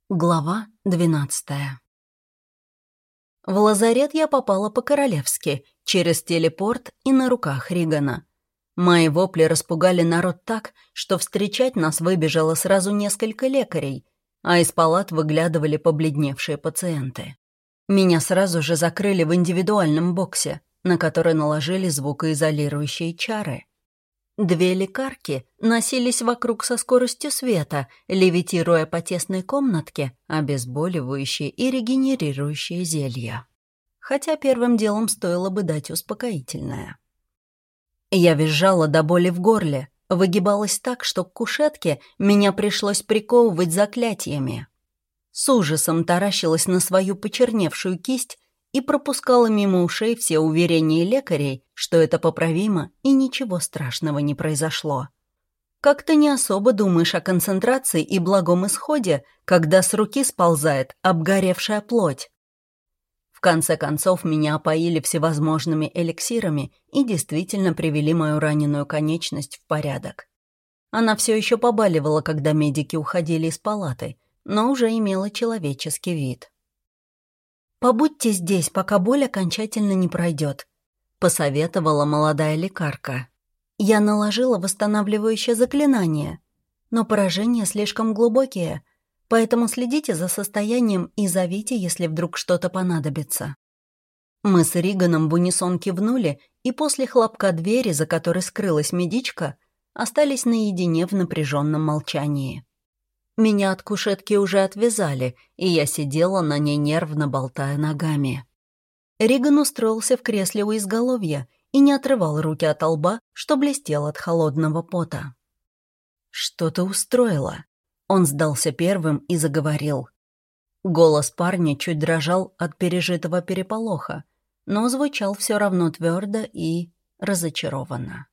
Глава 12. В лазарет я попала по-королевски, через телепорт и на руках Ригана. Мои вопли распугали народ так, что встречать нас выбежало сразу несколько лекарей, а из палат выглядывали побледневшие пациенты. Меня сразу же закрыли в индивидуальном боксе, на который наложили звукоизолирующие чары. Две лекарки носились вокруг со скоростью света, левитируя по тесной комнатке обезболивающие и регенерирующие зелья. Хотя первым делом стоило бы дать успокоительное. Я визжала до боли в горле, выгибалась так, что к кушетке меня пришлось приковывать заклятиями. С ужасом таращилась на свою почерневшую кисть и пропускала мимо ушей все уверения лекарей, что это поправимо и ничего страшного не произошло. Как-то не особо думаешь о концентрации и благом исходе, когда с руки сползает обгоревшая плоть. В конце концов, меня опоили всевозможными эликсирами и действительно привели мою раненую конечность в порядок. Она все еще побаливала, когда медики уходили из палаты, но уже имела человеческий вид. «Побудьте здесь, пока боль окончательно не пройдет», — посоветовала молодая лекарка. Я наложила восстанавливающее заклинание, но поражения слишком глубокие, поэтому следите за состоянием и зовите, если вдруг что-то понадобится. Мы с Риганом в унисон кивнули, и после хлопка двери, за которой скрылась медичка, остались наедине в напряженном молчании. Меня от кушетки уже отвязали, и я сидела на ней, нервно болтая ногами. Риган устроился в кресле у изголовья и не отрывал руки от лба, что блестел от холодного пота. «Что ты устроила?» Он сдался первым и заговорил. Голос парня чуть дрожал от пережитого переполоха, но звучал все равно твердо и разочарованно.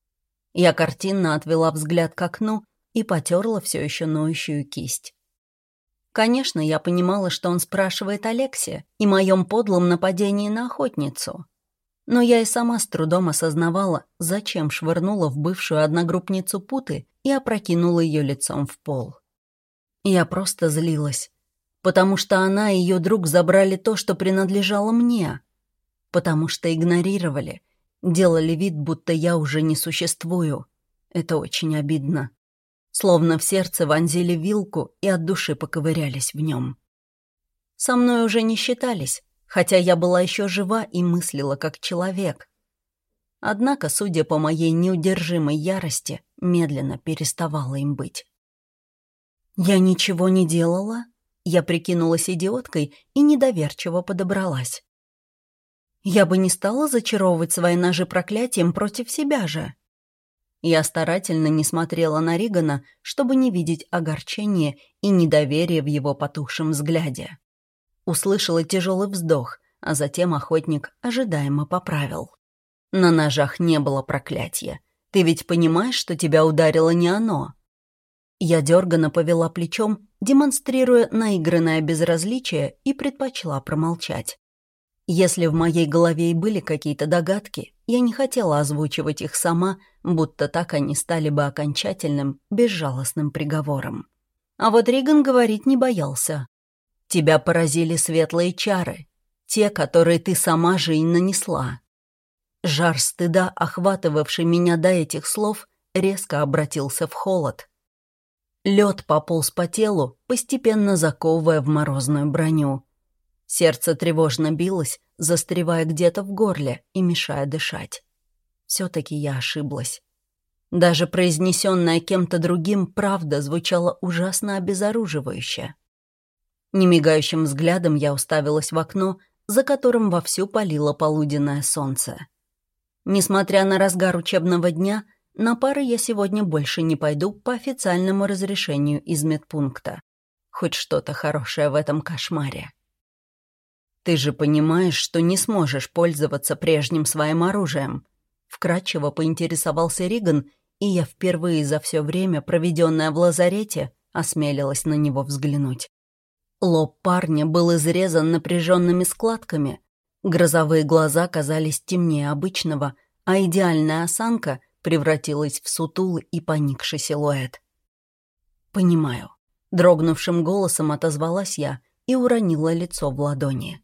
Я картинно отвела взгляд к окну и потерла все еще ноющую кисть. Конечно, я понимала, что он спрашивает о Лексе и моем подлом нападении на охотницу. Но я и сама с трудом осознавала, зачем швырнула в бывшую одногруппницу путы и опрокинула ее лицом в пол. Я просто злилась, потому что она и ее друг забрали то, что принадлежало мне, потому что игнорировали, делали вид, будто я уже не существую. Это очень обидно. Словно в сердце вонзили вилку и от души поковырялись в нем. Со мной уже не считались, хотя я была еще жива и мыслила как человек. Однако, судя по моей неудержимой ярости, медленно переставала им быть. Я ничего не делала, я прикинулась идиоткой и недоверчиво подобралась. Я бы не стала зачаровывать свои ножи проклятием против себя же. Я старательно не смотрела на Ригана, чтобы не видеть огорчения и недоверия в его потухшем взгляде. Услышала тяжелый вздох, а затем охотник ожидаемо поправил. «На ножах не было проклятия. Ты ведь понимаешь, что тебя ударило не оно?» Я дерганно повела плечом, демонстрируя наигранное безразличие, и предпочла промолчать. Если в моей голове и были какие-то догадки, я не хотела озвучивать их сама, будто так они стали бы окончательным, безжалостным приговором. А вот Риган говорить не боялся. «Тебя поразили светлые чары, те, которые ты сама же и нанесла». Жар стыда, охватывавший меня до этих слов, резко обратился в холод. Лед пополз по телу, постепенно заковывая в морозную броню. Сердце тревожно билось, застревая где-то в горле и мешая дышать. Все-таки я ошиблась. Даже произнесенная кем-то другим правда звучала ужасно обезоруживающе. Немигающим взглядом я уставилась в окно, за которым вовсю палило полуденное солнце. Несмотря на разгар учебного дня, на пары я сегодня больше не пойду по официальному разрешению из медпункта. Хоть что-то хорошее в этом кошмаре. «Ты же понимаешь, что не сможешь пользоваться прежним своим оружием?» Вкратчиво поинтересовался Риган, и я впервые за все время, проведенное в лазарете, осмелилась на него взглянуть. Лоб парня был изрезан напряженными складками, грозовые глаза казались темнее обычного, а идеальная осанка превратилась в сутулый и поникший силуэт. «Понимаю. Дрогнувшим голосом отозвалась я и уронила лицо в ладони.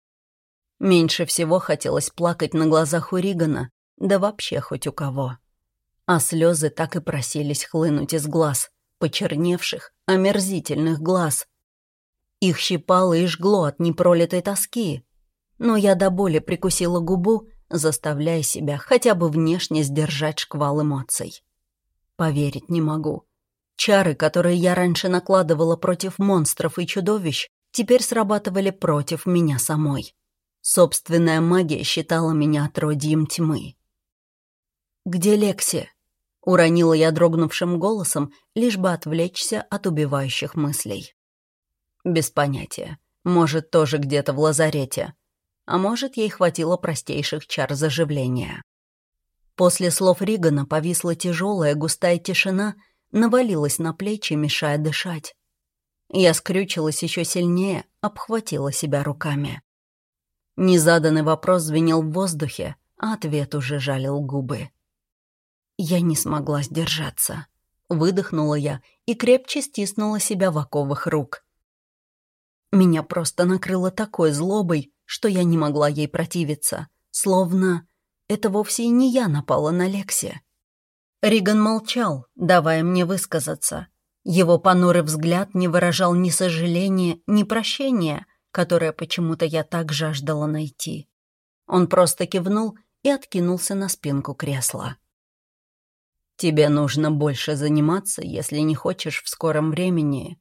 Меньше всего хотелось плакать на глазах у Ригана, да вообще хоть у кого. А слезы так и просились хлынуть из глаз, почерневших, омерзительных глаз. Их щипало и жгло от непролитой тоски. Но я до боли прикусила губу, заставляя себя хотя бы внешне сдержать шквал эмоций. Поверить не могу. Чары, которые я раньше накладывала против монстров и чудовищ, теперь срабатывали против меня самой. Собственная магия считала меня отродьем тьмы. «Где Лекси?» — уронила я дрогнувшим голосом, лишь бы отвлечься от убивающих мыслей. Без понятия. Может, тоже где-то в лазарете. А может, ей хватило простейших чар заживления. После слов Ригана повисла тяжелая густая тишина, навалилась на плечи, мешая дышать. Я скрючилась еще сильнее, обхватила себя руками. Незаданный вопрос звенел в воздухе, а ответ уже жалил губы. Я не смогла сдержаться. Выдохнула я и крепче стиснула себя в оковах рук. Меня просто накрыло такой злобой, что я не могла ей противиться, словно это вовсе и не я напала на Лекси. Риган молчал, давая мне высказаться. Его понурый взгляд не выражал ни сожаления, ни прощения, которое почему-то я так жаждала найти. Он просто кивнул и откинулся на спинку кресла. «Тебе нужно больше заниматься, если не хочешь в скором времени».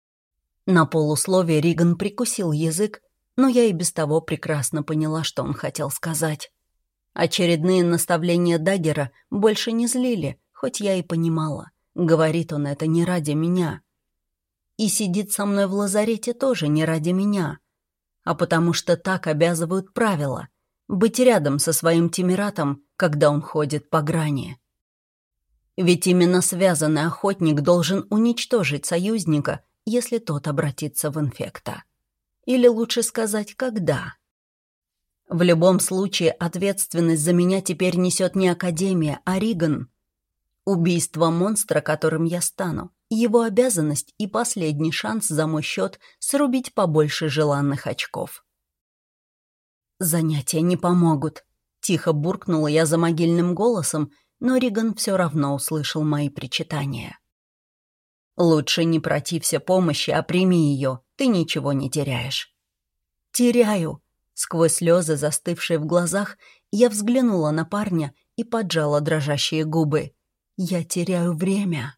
На полусловие Риган прикусил язык, но я и без того прекрасно поняла, что он хотел сказать. Очередные наставления Даггера больше не злили, хоть я и понимала. Говорит он это не ради меня. И сидит со мной в лазарете тоже не ради меня, а потому что так обязывают правила — быть рядом со своим Тимиратом, когда он ходит по грани. Ведь именно связанный охотник должен уничтожить союзника, если тот обратится в инфекта. Или лучше сказать, когда. В любом случае, ответственность за меня теперь несет не Академия, а Риган. Убийство монстра, которым я стану, его обязанность и последний шанс за мой счет срубить побольше желанных очков. «Занятия не помогут», — тихо буркнула я за могильным голосом, но Риган все равно услышал мои причитания. «Лучше не протився помощи, а прими ее, ты ничего не теряешь». «Теряю». Сквозь слезы, застывшие в глазах, я взглянула на парня и поджала дрожащие губы. «Я теряю время».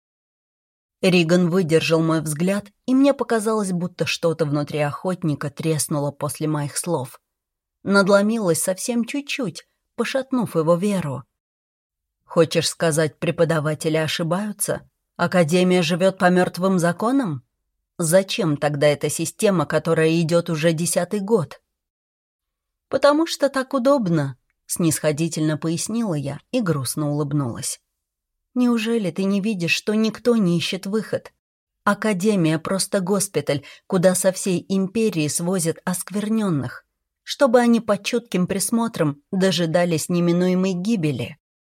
Риган выдержал мой взгляд, и мне показалось, будто что-то внутри охотника треснуло после моих слов. Надломилось совсем чуть-чуть, пошатнув его веру. «Хочешь сказать, преподаватели ошибаются? Академия живет по мертвым законам? Зачем тогда эта система, которая идет уже 10-й год?» «Потому что так удобно», — снисходительно пояснила я и грустно улыбнулась. «Неужели ты не видишь, что никто не ищет выход? Академия — просто госпиталь, куда со всей империи свозят оскверненных, чтобы они под чутким присмотром дожидались неминуемой гибели.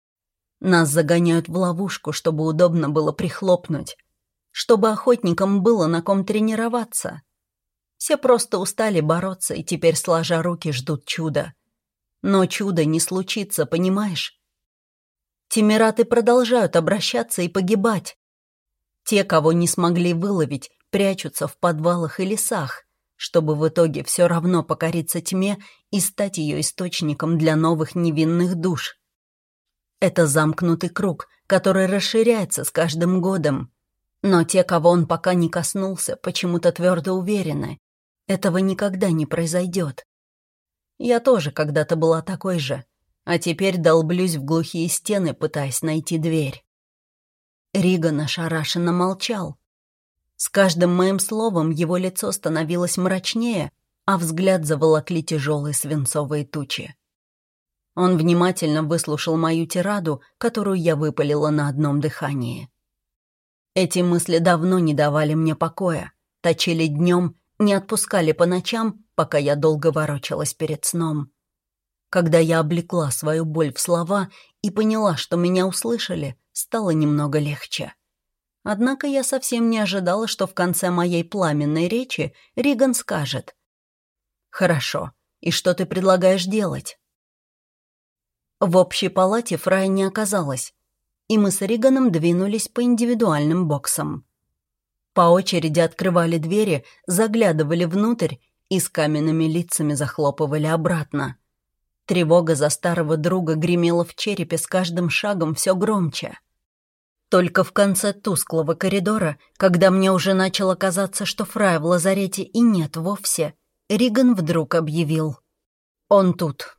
Нас загоняют в ловушку, чтобы удобно было прихлопнуть, чтобы охотникам было на ком тренироваться. Все просто устали бороться и теперь, сложа руки, ждут чуда. Но чуда не случится, понимаешь? Тимираты продолжают обращаться и погибать. Те, кого не смогли выловить, прячутся в подвалах и лесах, чтобы в итоге все равно покориться тьме и стать ее источником для новых невинных душ. Это замкнутый круг, который расширяется с каждым годом. Но те, кого он пока не коснулся, почему-то твердо уверены, этого никогда не произойдет. Я тоже когда-то была такой же, а теперь долблюсь в глухие стены, пытаясь найти дверь. Риган ошарашенно молчал. С каждым моим словом его лицо становилось мрачнее, а взгляд заволокли тяжелые свинцовые тучи. Он внимательно выслушал мою тираду, которую я выпалила на одном дыхании. Эти мысли давно не давали мне покоя, точили днем, не отпускали по ночам, пока я долго ворочалась перед сном. Когда я облекла свою боль в слова и поняла, что меня услышали, стало немного легче. Однако я совсем не ожидала, что в конце моей пламенной речи Риган скажет: «Хорошо, и что ты предлагаешь делать?» В общей палате Фрая не оказалось, и мы с Риганом двинулись по индивидуальным боксам. По очереди открывали двери, заглядывали внутрь и с каменными лицами захлопывали обратно. Тревога за старого друга гремела в черепе с каждым шагом все громче. Только в конце тусклого коридора, когда мне уже начало казаться, что Фрая в лазарете и нет вовсе, Риган вдруг объявил: «Он тут».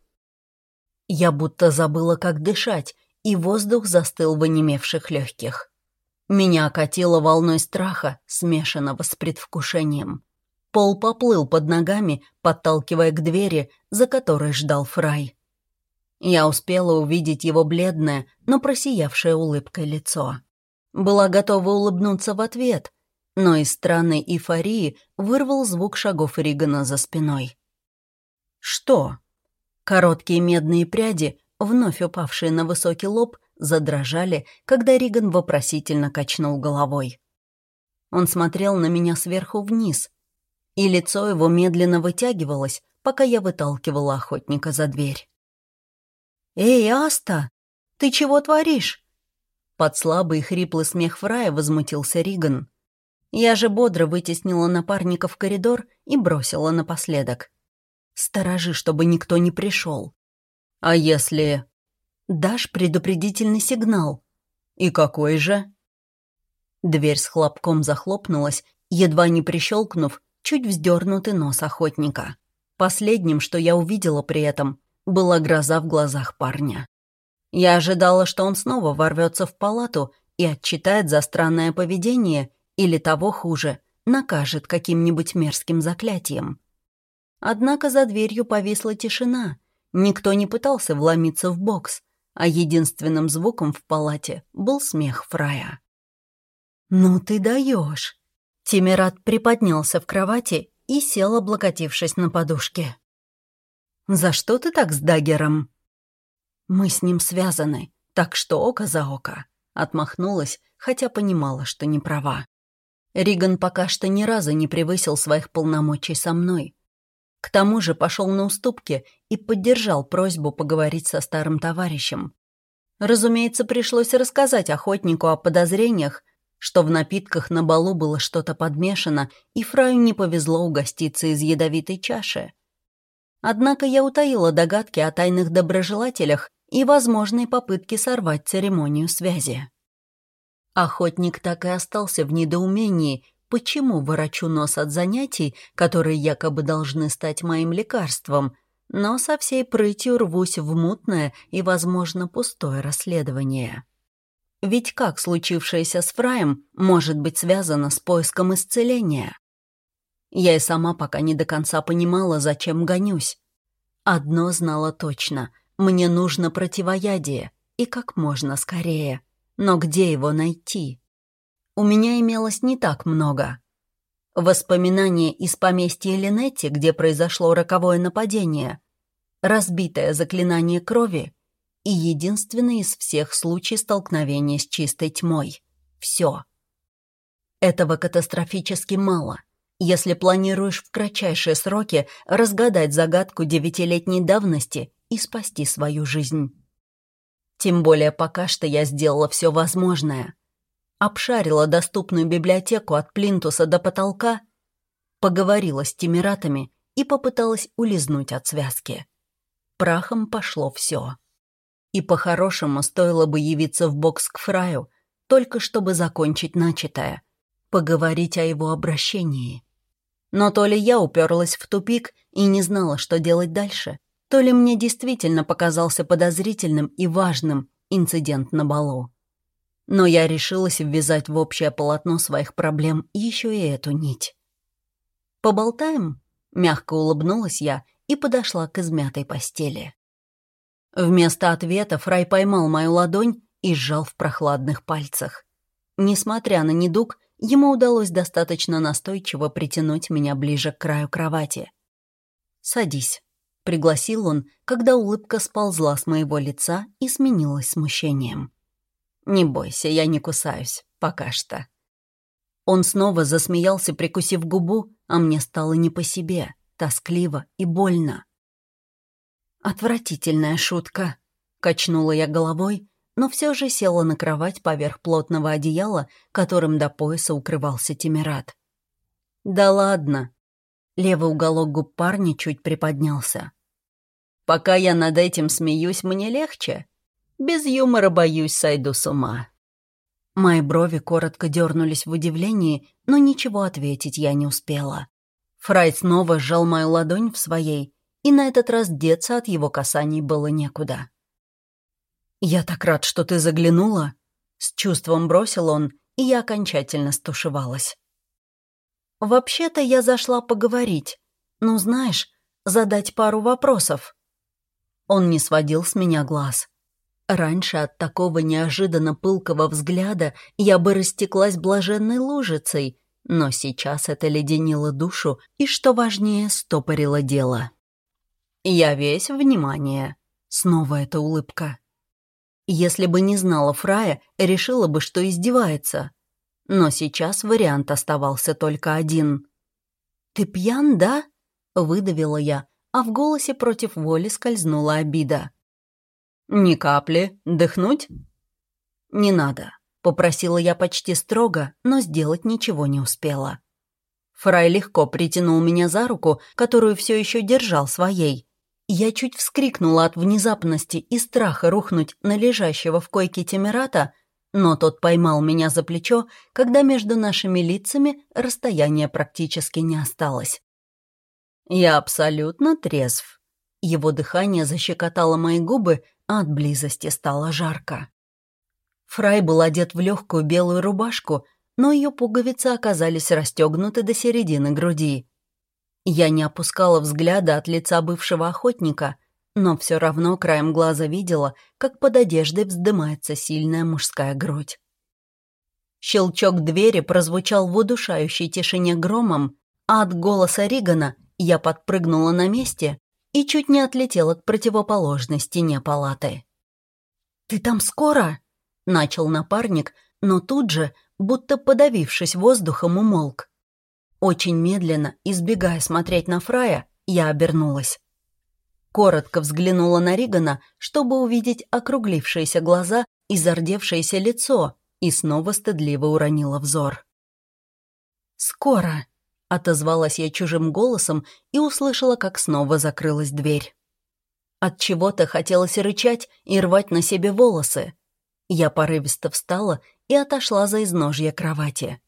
Я будто забыла, как дышать, и воздух застыл в онемевших легких. Меня окатило волной страха, смешанного с предвкушением. Пол поплыл под ногами, подталкивая к двери, за которой ждал Фрай. Я успела увидеть его бледное, но просиявшее улыбкой лицо. Была готова улыбнуться в ответ, но из странной эйфории вырвал звук шагов Ригана за спиной. «Что?» Короткие медные пряди, вновь упавшие на высокий лоб, задрожали, когда Риган вопросительно качнул головой. Он смотрел на меня сверху вниз, и лицо его медленно вытягивалось, пока я выталкивала охотника за дверь. «Эй, Аста, ты чего творишь?» Под слабый и хриплый смех Фрая возмутился Риган. Я же бодро вытеснила напарника в коридор и бросила напоследок: «Сторожи, чтобы никто не пришел. А если...» «Дашь предупредительный сигнал». «И какой же?» Дверь с хлопком захлопнулась, едва не прищелкнув чуть вздернутый нос охотника. Последним, что я увидела при этом, была гроза в глазах парня. Я ожидала, что он снова ворвется в палату и отчитает за странное поведение или, того хуже, накажет каким-нибудь мерзким заклятием. Однако за дверью повисла тишина, никто не пытался вломиться в бокс, а единственным звуком в палате был смех Фрая. «Ну ты даешь!» Тимират приподнялся в кровати и сел, облокотившись на подушке. «За что ты так с Даггером?» «Мы с ним связаны, так что око за око», — отмахнулась, хотя понимала, что не права. Риган пока что ни разу не превысил своих полномочий со мной. К тому же пошел на уступки и поддержал просьбу поговорить со старым товарищем. Разумеется, пришлось рассказать охотнику о подозрениях, что в напитках на балу было что-то подмешано, и Фраю не повезло угоститься из ядовитой чаши. Однако я утаила догадки о тайных доброжелателях и возможной попытке сорвать церемонию связи. Охотник так и остался в недоумении, почему ворочу нос от занятий, которые якобы должны стать моим лекарством, но со всей прытью рвусь в мутное и, возможно, пустое расследование. Ведь как случившееся с Фраем может быть связано с поиском исцеления? Я и сама пока не до конца понимала, зачем гонюсь. Одно знала точно — мне нужно противоядие, и как можно скорее. Но где его найти? У меня имелось не так много. Воспоминания из поместья Линетти, где произошло роковое нападение, разбитое заклинание крови и единственный из всех случай столкновения с чистой тьмой. Все. Этого катастрофически мало, если планируешь в кратчайшие сроки разгадать загадку 9-летней давности и спасти свою жизнь. Тем более пока что я сделала все возможное. Обшарила доступную библиотеку от плинтуса до потолка, поговорила с тимиратами и попыталась улизнуть от связки. Прахом пошло все. И по-хорошему стоило бы явиться в бокс к Фраю, только чтобы закончить начатое, поговорить о его обращении. Но то ли я уперлась в тупик и не знала, что делать дальше, то ли мне действительно показался подозрительным и важным инцидент на балу. Но я решилась ввязать в общее полотно своих проблем еще и эту нить. «Поболтаем?» — мягко улыбнулась я и подошла к измятой постели. Вместо ответа Фрай поймал мою ладонь и сжал в прохладных пальцах. Несмотря на недуг, ему удалось достаточно настойчиво притянуть меня ближе к краю кровати. «Садись», — пригласил он, когда улыбка сползла с моего лица и сменилась смущением. «Не бойся, я не кусаюсь, пока что. Он снова засмеялся, прикусив губу, а мне стало не по себе, тоскливо и больно. «Отвратительная шутка», — качнула я головой, но все же села на кровать поверх плотного одеяла, которым до пояса укрывался Тимират. «Да ладно». Левый уголок губ парня чуть приподнялся. «Пока я над этим смеюсь, мне легче. Без юмора, боюсь, сойду с ума». Мои брови коротко дернулись в удивлении, но ничего ответить я не успела. Фрай снова сжал мою ладонь в своей, и на этот раз деться от его касаний было некуда. «Я так рад, что ты заглянула», — с чувством бросил он, и я окончательно стушевалась. «Вообще-то я зашла поговорить. Ну, знаешь, задать пару вопросов». Он не сводил с меня глаз. Раньше от такого неожиданно пылкого взгляда я бы растеклась блаженной лужицей, но сейчас это леденило душу и, что важнее, стопорило дело. «Я весь внимание». Снова эта улыбка. Если бы не знала Фрая, решила бы, что издевается. Но сейчас вариант оставался только один. «Ты пьян, да?» — выдавила я, а в голосе против воли скользнула обида. «Ни капли. Дыхнуть?» «Не надо», — попросила я почти строго, но сделать ничего не успела. Фрай легко притянул меня за руку, которую все еще держал своей. Я чуть вскрикнула от внезапности и страха рухнуть на лежащего в койке Тимирата, но тот поймал меня за плечо, когда между нашими лицами расстояния практически не осталось. «Я абсолютно трезв». Его дыхание защекотало мои губы, а от близости стало жарко. Фрай был одет в легкую белую рубашку, но ее пуговицы оказались расстегнуты до середины груди. Я не опускала взгляда от лица бывшего охотника, но все равно краем глаза видела, как под одеждой вздымается сильная мужская грудь. Щелчок двери прозвучал в удушающей тишине громом, а от голоса Ригана я подпрыгнула на месте и чуть не отлетела к противоположной стене палаты. «Ты там скоро?» — начал напарник, но тут же, будто подавившись воздухом, умолк. Очень медленно, избегая смотреть на Фрая, я обернулась. Коротко взглянула на Ригана, чтобы увидеть округлившиеся глаза и зардевшееся лицо, и снова стыдливо уронила взор. «Скоро», — отозвалась я чужим голосом и услышала, как снова закрылась дверь. От чего-то хотелось рычать и рвать на себе волосы. Я порывисто встала и отошла за изножье кровати.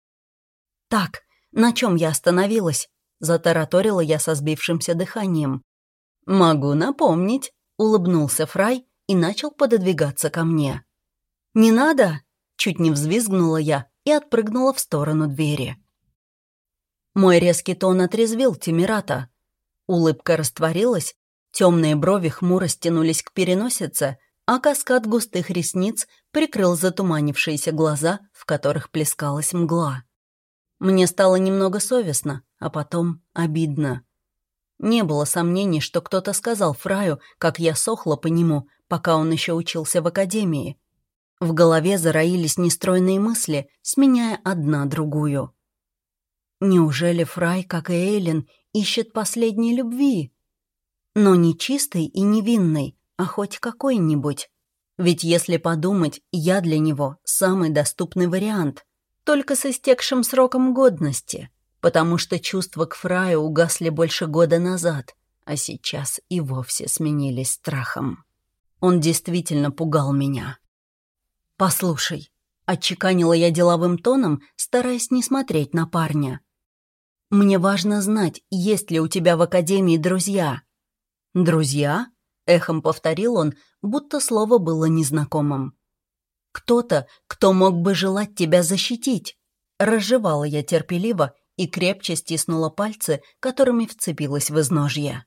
«Так, на чем я остановилась?» — затараторила я со сбившимся дыханием. «Могу напомнить», — улыбнулся Фрай и начал пододвигаться ко мне. «Не надо!» — чуть не взвизгнула я и отпрыгнула в сторону двери. Мой резкий тон отрезвил Тимирата. Улыбка растворилась, темные брови хмуро стянулись к переносице, а каскад густых ресниц прикрыл затуманившиеся глаза, в которых плескалась мгла. Мне стало немного совестно, а потом обидно. Не было сомнений, что кто-то сказал Фраю, как я сохла по нему, пока он еще учился в академии. В голове зароились нестройные мысли, сменяя одна другую. Неужели Фрай, как и Эйлин, ищет последней любви? Но не чистой и невинной, а хоть какой-нибудь. Ведь если подумать, я для него самый доступный вариант, только с истекшим сроком годности, потому что чувства к Фраю угасли больше года назад, а сейчас и вовсе сменились страхом. Он действительно пугал меня. «Послушай», — отчеканила я деловым тоном, стараясь не смотреть на парня. «Мне важно знать, есть ли у тебя в академии друзья». «Друзья?» — эхом повторил он, будто слово было незнакомым. «Кто-то, кто мог бы желать тебя защитить». Разжевала я терпеливо и крепче стиснула пальцы, которыми вцепилась в изножье.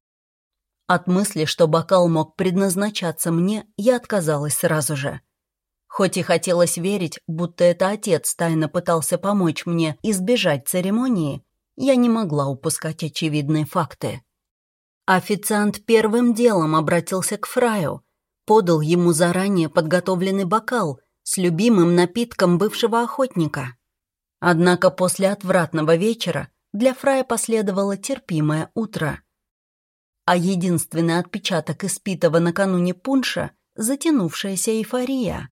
От мысли, что бокал мог предназначаться мне, я отказалась сразу же. Хоть и хотелось верить, будто это отец тайно пытался помочь мне избежать церемонии, я не могла упускать очевидные факты. Официант первым делом обратился к Фраю, подал ему заранее подготовленный бокал с любимым напитком бывшего охотника. Однако после отвратного вечера для Фрая последовало терпимое утро. А единственный отпечаток испитого накануне пунша — затянувшаяся эйфория.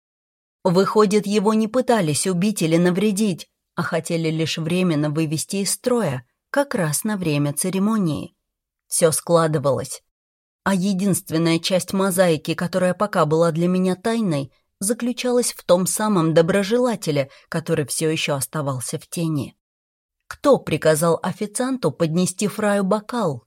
Выходит, его не пытались убить или навредить, а хотели лишь временно вывести из строя, как раз на время церемонии. Все складывалось. А единственная часть мозаики, которая пока была для меня тайной, заключалась в том самом доброжелателе, который все еще оставался в тени. Кто приказал официанту поднести Фраю бокал?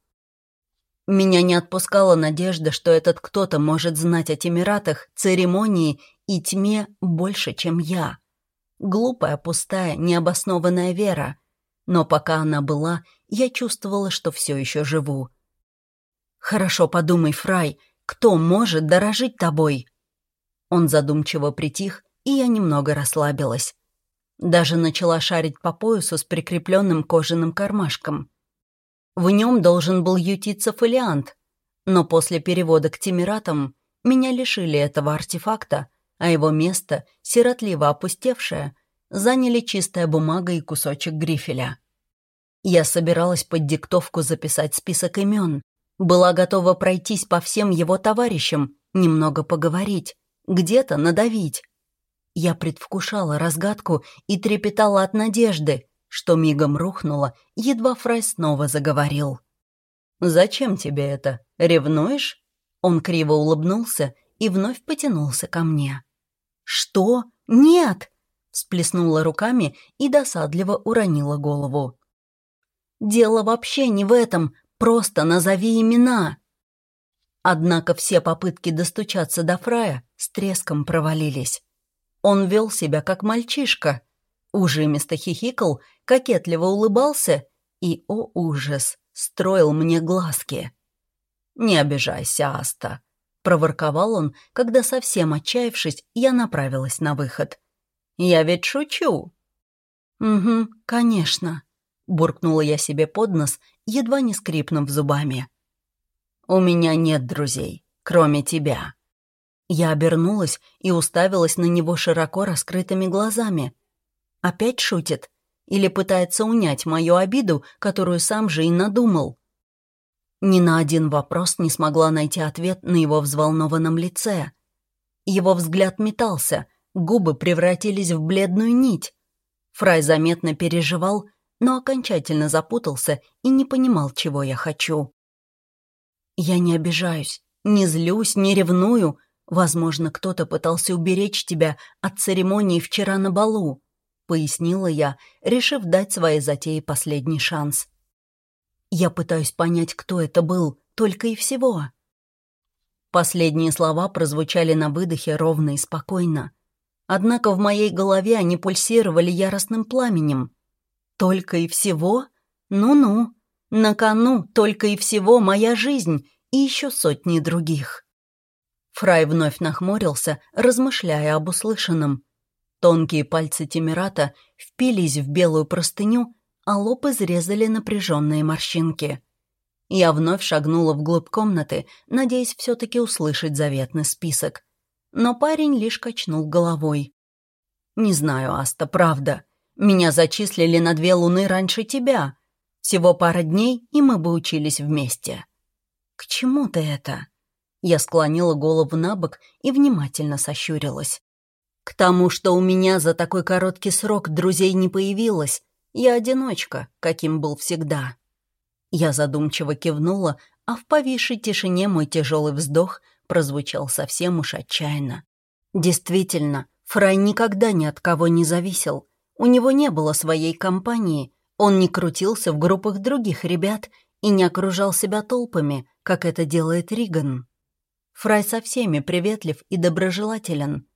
Меня не отпускала надежда, что этот кто-то может знать о Темиратах, церемонии и тьме больше, чем я. Глупая, пустая, необоснованная вера. Но пока она была, я чувствовала, что все еще живу. «Хорошо подумай, Фрай, кто может дорожить тобой?» Он задумчиво притих, и я немного расслабилась. Даже начала шарить по поясу с прикрепленным кожаным кармашком. В нем должен был ютиться фолиант, но после перевода к Темиратам меня лишили этого артефакта, а его место, сиротливо опустевшее, заняли чистая бумага и кусочек грифеля. Я собиралась под диктовку записать список имен, была готова пройтись по всем его товарищам, немного поговорить, где-то надавить. Я предвкушала разгадку и трепетала от надежды, что мигом рухнуло, едва Фрай снова заговорил. «Зачем тебе это? Ревнуешь?» Он криво улыбнулся и вновь потянулся ко мне. «Что? Нет!» — всплеснула руками и досадливо уронила голову. «Дело вообще не в этом, просто назови имена!» Однако все попытки достучаться до Фрая с треском провалились. Он вел себя как мальчишка, ужимисто хихикал, кокетливо улыбался и, о ужас, строил мне глазки. «Не обижайся, Аста», — проворковал он, когда, совсем отчаявшись, я направилась на выход. «Я ведь шучу». «Угу, конечно», — буркнула я себе под нос, едва не скрипнув зубами. «У меня нет друзей, кроме тебя». Я обернулась и уставилась на него широко раскрытыми глазами. Опять шутит? Или пытается унять мою обиду, которую сам же и надумал? Ни на один вопрос не смогла найти ответ на его взволнованном лице. Его взгляд метался, губы превратились в бледную нить. Фрай заметно переживал, но окончательно запутался и не понимал, чего я хочу. «Я не обижаюсь, не злюсь, не ревную. Возможно, кто-то пытался уберечь тебя от церемонии вчера на балу», — пояснила я, решив дать своей затее последний шанс. «Я пытаюсь понять, кто это был, только и всего». Последние слова прозвучали на выдохе ровно и спокойно. Однако в моей голове они пульсировали яростным пламенем. «Только и всего? Ну-ну. На кону только и всего моя жизнь и еще сотни других». Фрай вновь нахмурился, размышляя об услышанном. Тонкие пальцы Темирата впились в белую простыню, а лоб изрезали напряженные морщинки. Я вновь шагнула вглубь комнаты, надеясь все-таки услышать заветный список. Но парень лишь качнул головой. «Не знаю, Аста, правда. Меня зачислили на 2 луны раньше тебя. Всего пара дней, и мы бы учились вместе». «К чему ты это?» Я склонила голову набок и внимательно сощурилась. «К тому, что у меня за такой короткий срок друзей не появилось. Я одиночка, каким был всегда». Я задумчиво кивнула, а в повисшей тишине мой тяжелый вздох прозвучал совсем уж отчаянно. Действительно, Фрай никогда ни от кого не зависел. У него не было своей компании, он не крутился в группах других ребят и не окружал себя толпами, как это делает Риган. Фрай со всеми приветлив и доброжелателен.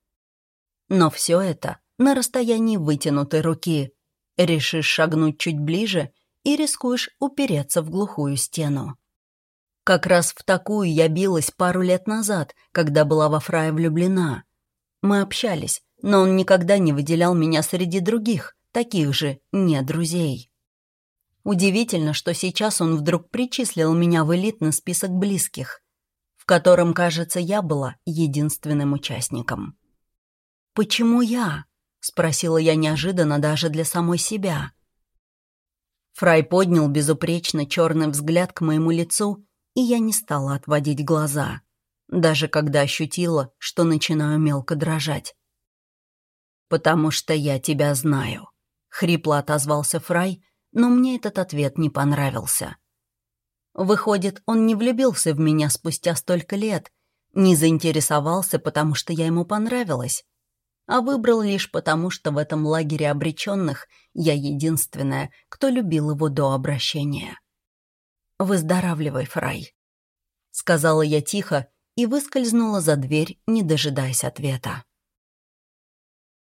Но все это на расстоянии вытянутой руки. Решишь шагнуть чуть ближе и рискуешь упереться в глухую стену. Как раз в такую я билась пару лет назад, когда была во Фрая влюблена. Мы общались, но он никогда не выделял меня среди других, таких же не друзей. Удивительно, что сейчас он вдруг причислил меня в элитный список близких, в котором, кажется, я была единственным участником. Почему я? спросила я неожиданно даже для самой себя. Фрай поднял безупречно черный взгляд к моему лицу, и я не стала отводить глаза, даже когда ощутила, что начинаю мелко дрожать. «Потому что я тебя знаю», — хрипло отозвался Фрай, но мне этот ответ не понравился. Выходит, он не влюбился в меня спустя столько лет, не заинтересовался, потому что я ему понравилась, а выбрал лишь потому, что в этом лагере обреченных я единственная, кто любил его до обращения. «Выздоравливай, Фрай», — сказала я тихо и выскользнула за дверь, не дожидаясь ответа.